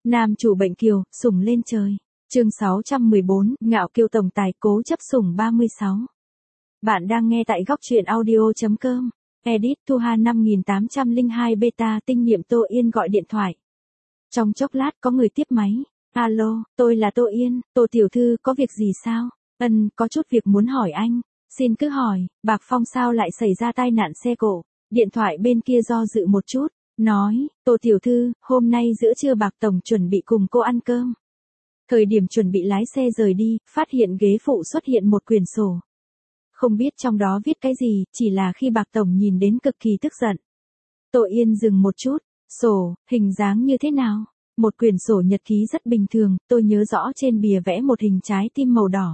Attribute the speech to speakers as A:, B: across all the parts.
A: Nam chủ bệnh kiều, sủng lên trời. Chương 614, ngạo kiêu tổng tài cố chấp sủng 36. Bạn đang nghe tại góc truyện audio.com. Edit Thu Hà 5802 beta tinh nhiệm Tô Yên gọi điện thoại. Trong chốc lát có người tiếp máy. Alo, tôi là Tô Yên, Tô tiểu thư có việc gì sao? Có chút việc muốn hỏi anh. Xin cứ hỏi, Bạc Phong sao lại xảy ra tai nạn xe cộ? Điện thoại bên kia do dự một chút, nói, Tô tiểu thư, hôm nay giữa trưa Bạc Tổng chuẩn bị cùng cô ăn cơm. Thời điểm chuẩn bị lái xe rời đi, phát hiện ghế phụ xuất hiện một quyển sổ. Không biết trong đó viết cái gì, chỉ là khi Bạc Tổng nhìn đến cực kỳ tức giận. Tô Yên dừng một chút, sổ, hình dáng như thế nào? Một quyển sổ nhật ký rất bình thường, tôi nhớ rõ trên bìa vẽ một hình trái tim màu đỏ.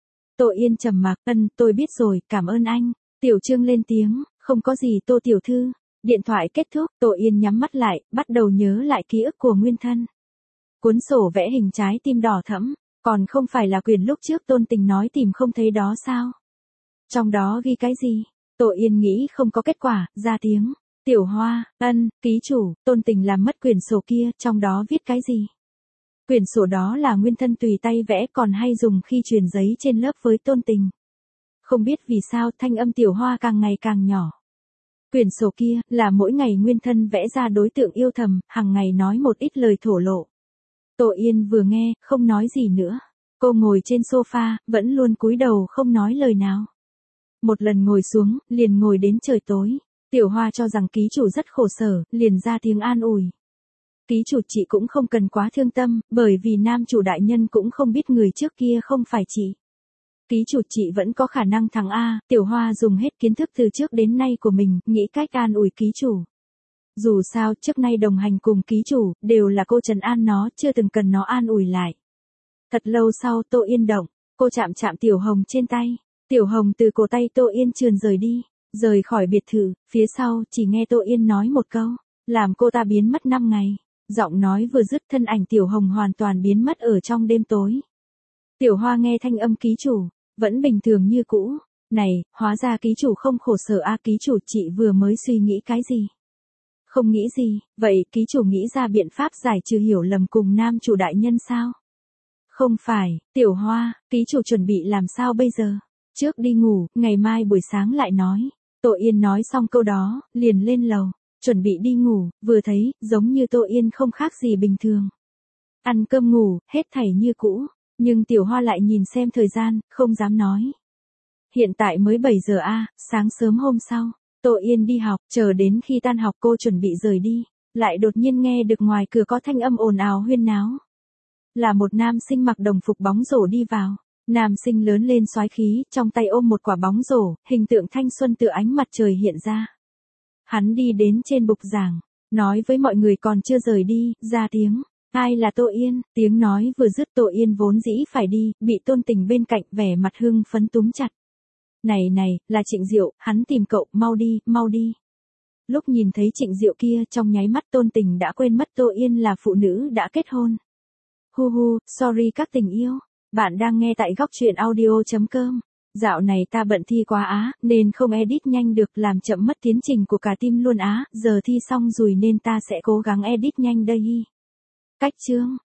A: Tô Yên trầm mặc, tôi biết rồi, cảm ơn anh. Tiểu Trương lên tiếng, không có gì Tô tiểu thư. Điện thoại kết thúc, Tô Yên nhắm mắt lại, bắt đầu nhớ lại ký ức của nguyên thân. Cuốn sổ vẽ hình trái tim đỏ thẫm, còn không phải là quyển lúc trước Tôn Tình nói tìm không thấy đó sao? Trong đó ghi cái gì? Tô Yên nghĩ không có kết quả, ra tiếng. Tiểu Hoa, ký chủ, Tôn Tình làm mất quyển sổ kia, trong đó viết cái gì? Quyển sổ đó là nguyên thân tùy tay vẽ còn hay dùng khi truyền giấy trên lớp với Tôn Tình. Không biết vì sao thanh âm Tiểu Hoa càng ngày càng nhỏ. Quyển sổ kia là mỗi ngày nguyên thân vẽ ra đối tượng yêu thầm, hàng ngày nói một ít lời thổ lộ. Tô Yên vừa nghe, không nói gì nữa. Cô ngồi trên sofa, vẫn luôn cúi đầu không nói lời nào. Một lần ngồi xuống, liền ngồi đến trời tối. Tiểu Hoa cho rằng ký chủ rất khổ sở, liền ra tiếng an ủi. Ký chủ chị cũng không cần quá thương tâm, bởi vì nam chủ đại nhân cũng không biết người trước kia không phải chị. Ký chủ chị vẫn có khả năng thắng A. Tiểu Hoa dùng hết kiến thức từ trước đến nay của mình, nghĩ cách an ủi ký chủ. Dù sao, trước nay đồng hành cùng ký chủ, đều là cô trấn an nó, chưa từng cần nó an ủi lại. Thật lâu sau Tô Yên động, cô chạm chạm Tiểu Hồng trên tay. Tiểu Hồng từ cổ tay Tô Yên trườn rời đi, rời khỏi biệt thự, phía sau chỉ nghe Tô Yên nói một câu, làm cô ta biến mất 5 ngày. Giọng nói vừa dứt thân ảnh Tiểu Hồng hoàn toàn biến mất ở trong đêm tối. Tiểu Hoa nghe thanh âm ký chủ, vẫn bình thường như cũ. Này, hóa ra ký chủ không khổ sở a. Ký chủ chị vừa mới suy nghĩ cái gì? Không nghĩ gì, vậy ký chủ nghĩ ra biện pháp giải trừ hiểu lầm cùng nam chủ đại nhân sao? Không phải, Tiểu Hoa, ký chủ chuẩn bị làm sao bây giờ? Trước đi ngủ, ngày mai buổi sáng lại nói. Tô Yên nói xong câu đó, liền lên lầu, chuẩn bị đi ngủ, vừa thấy, giống như Tô Yên không khác gì bình thường. Ăn cơm ngủ, hết thảy như cũ, nhưng Tiểu Hoa lại nhìn xem thời gian, không dám nói. Hiện tại mới 7 giờ a, sáng sớm hôm sau, Tô Yên đi học, chờ đến khi tan học cô chuẩn bị rời đi, lại đột nhiên nghe được ngoài cửa có thanh âm ồn ào huyên náo. Là một nam sinh mặc đồng phục bóng rổ đi vào. Nam sinh lớn lên soái khí, trong tay ôm một quả bóng rổ, hình tượng thanh xuân từ ánh mặt trời hiện ra. Hắn đi đến trên bục giảng, nói với mọi người còn chưa rời đi, ra tiếng. Ai là Tô Yên? Tiếng nói vừa dứt Tô Yên vốn dĩ phải đi, bị Tôn Tình bên cạnh vẻ mặt hưng phấn túm chặt. Này, là Trịnh Diệu, hắn tìm cậu, mau đi, mau đi. Lúc nhìn thấy Trịnh Diệu kia, trong nháy mắt Tôn Tình đã quên mất Tô Yên là phụ nữ đã kết hôn. Sorry các tình yêu. Bạn đang nghe tại góc truyện audio.com. Dạo này ta bận thi quá á, nên không edit nhanh được, làm chậm mất tiến trình của cả team luôn á, giờ thi xong rồi nên ta sẽ cố gắng edit nhanh đây. Cách chương.